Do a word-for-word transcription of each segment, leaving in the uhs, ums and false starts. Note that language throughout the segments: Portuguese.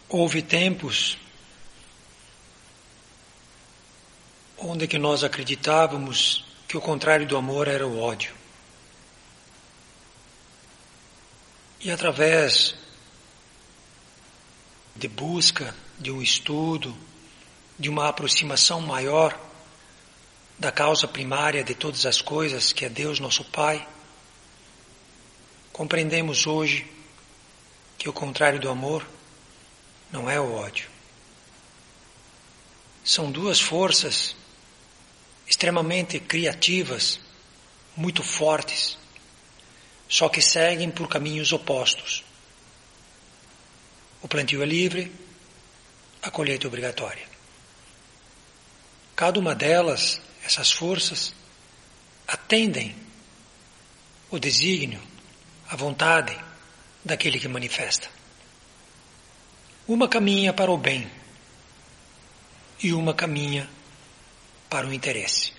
Houve tempos onde que nós acreditávamos que o contrário do amor era o ódio. E através de busca, de um estudo, de uma aproximação maior da causa primária de todas as coisas, que é Deus nosso Pai, compreendemos hoje que o contrário do amor não é o ódio. São duas forças extremamente criativas, muito fortes, só que seguem por caminhos opostos. O plantio é livre, a colheita é obrigatória. Cada uma delas, essas forças, atendem o desígnio, a vontade daquele que manifesta. Uma caminha para o bem e uma caminha para o interesse.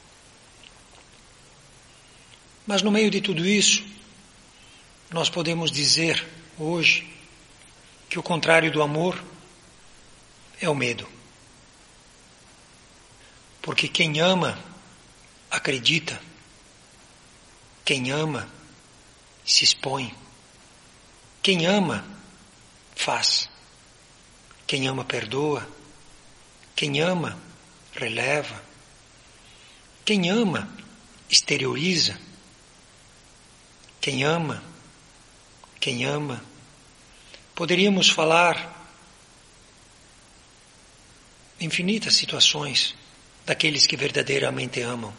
Mas no meio de tudo isso, nós podemos dizer hoje que o contrário do amor é o medo. Porque quem ama, acredita. Quem ama, se expõe. Quem ama, faz. Quem ama, perdoa. Quem ama, releva. Quem ama, exterioriza. Quem ama, quem ama. Poderíamos falar infinitas situações daqueles que verdadeiramente amam.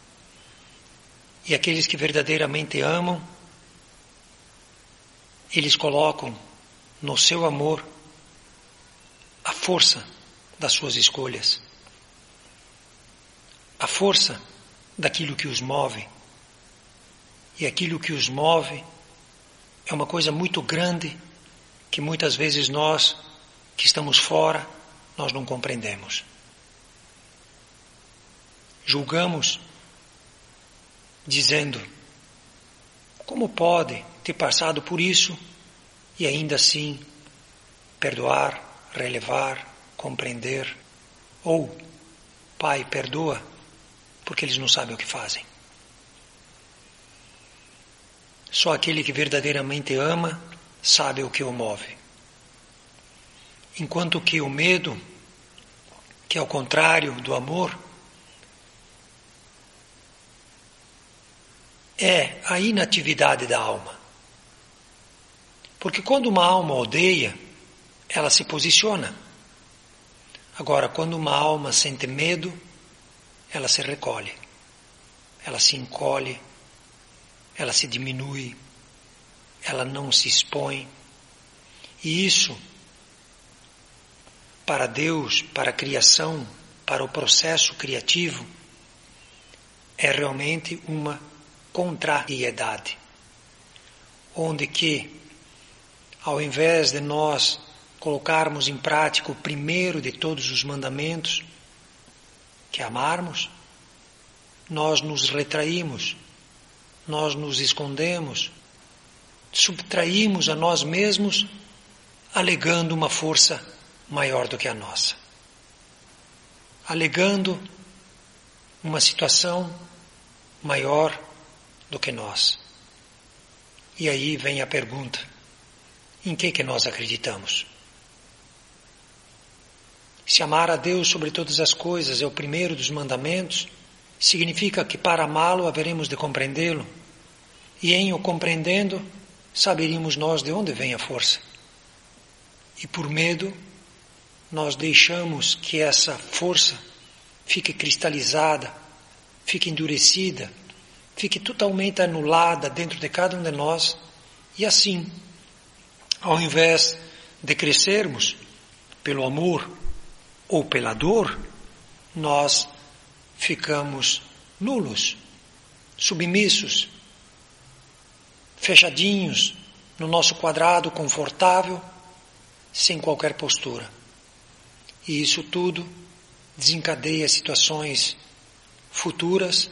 E aqueles que verdadeiramente amam, eles colocam no seu amor a força das suas escolhas, a força daquilo que os move. E aquilo que os move é uma coisa muito grande que muitas vezes nós, que estamos fora, nós não compreendemos. Julgamos, dizendo, como pode ter passado por isso e ainda assim perdoar, relevar, compreender? Ou, Pai, perdoa, porque eles não sabem o que fazem. Só aquele que verdadeiramente ama sabe o que o move. Enquanto que o medo, que é o contrário do amor, é a inatividade da alma. Porque quando uma alma odeia, ela se posiciona. Agora, quando uma alma sente medo, ela se recolhe, ela se encolhe, ela se diminui, ela não se expõe. E isso, para Deus, para a criação, para o processo criativo, é realmente uma contrariedade, onde que, ao invés de nós colocarmos em prática o primeiro de todos os mandamentos, que é amarmos, nós nos retraímos, nós nos escondemos, subtraímos a nós mesmos, alegando uma força maior do que a nossa, alegando uma situação maior do que nós. E aí vem a pergunta: em que que nós acreditamos? Se amar a Deus sobre todas as coisas é o primeiro dos mandamentos, significa que para amá-lo haveremos de compreendê-lo, e em o compreendendo saberíamos nós de onde vem a força. E por medo nós deixamos que essa força fique cristalizada, fique endurecida, fique totalmente anulada dentro de cada um de nós, e assim, ao invés de crescermos pelo amor ou pela dor, nós ficamos nulos, submissos, fechadinhos no nosso quadrado confortável, sem qualquer postura. E isso tudo desencadeia situações futuras,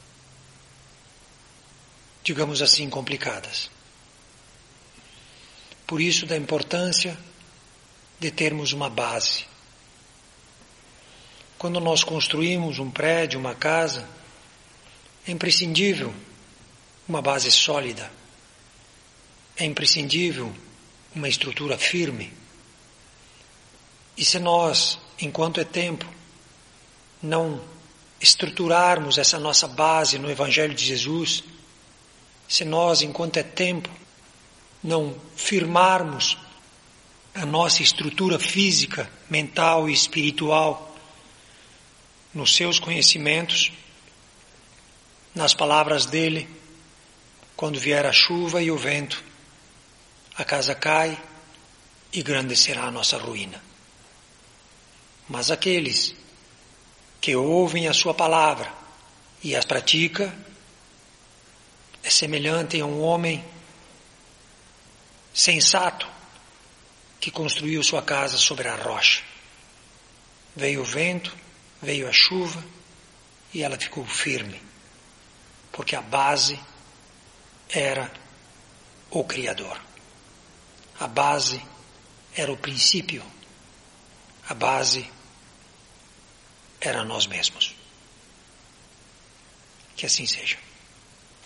digamos assim, complicadas. Por isso da importância de termos uma base. Quando nós construímos um prédio, uma casa, é imprescindível uma base sólida. É imprescindível uma estrutura firme. E se nós, enquanto é tempo, não estruturarmos essa nossa base no Evangelho de Jesus, se nós, enquanto é tempo, não firmarmos a nossa estrutura física, mental e espiritual nos seus conhecimentos, nas palavras dele, quando vier a chuva e o vento, a casa cai e grande será a nossa ruína. Mas aqueles que ouvem a sua palavra e as praticam, é semelhante a um homem sensato que construiu sua casa sobre a rocha. Veio o vento, veio a chuva e ela ficou firme, porque a base era o Criador. A base era o princípio. A base era nós mesmos. Que assim seja.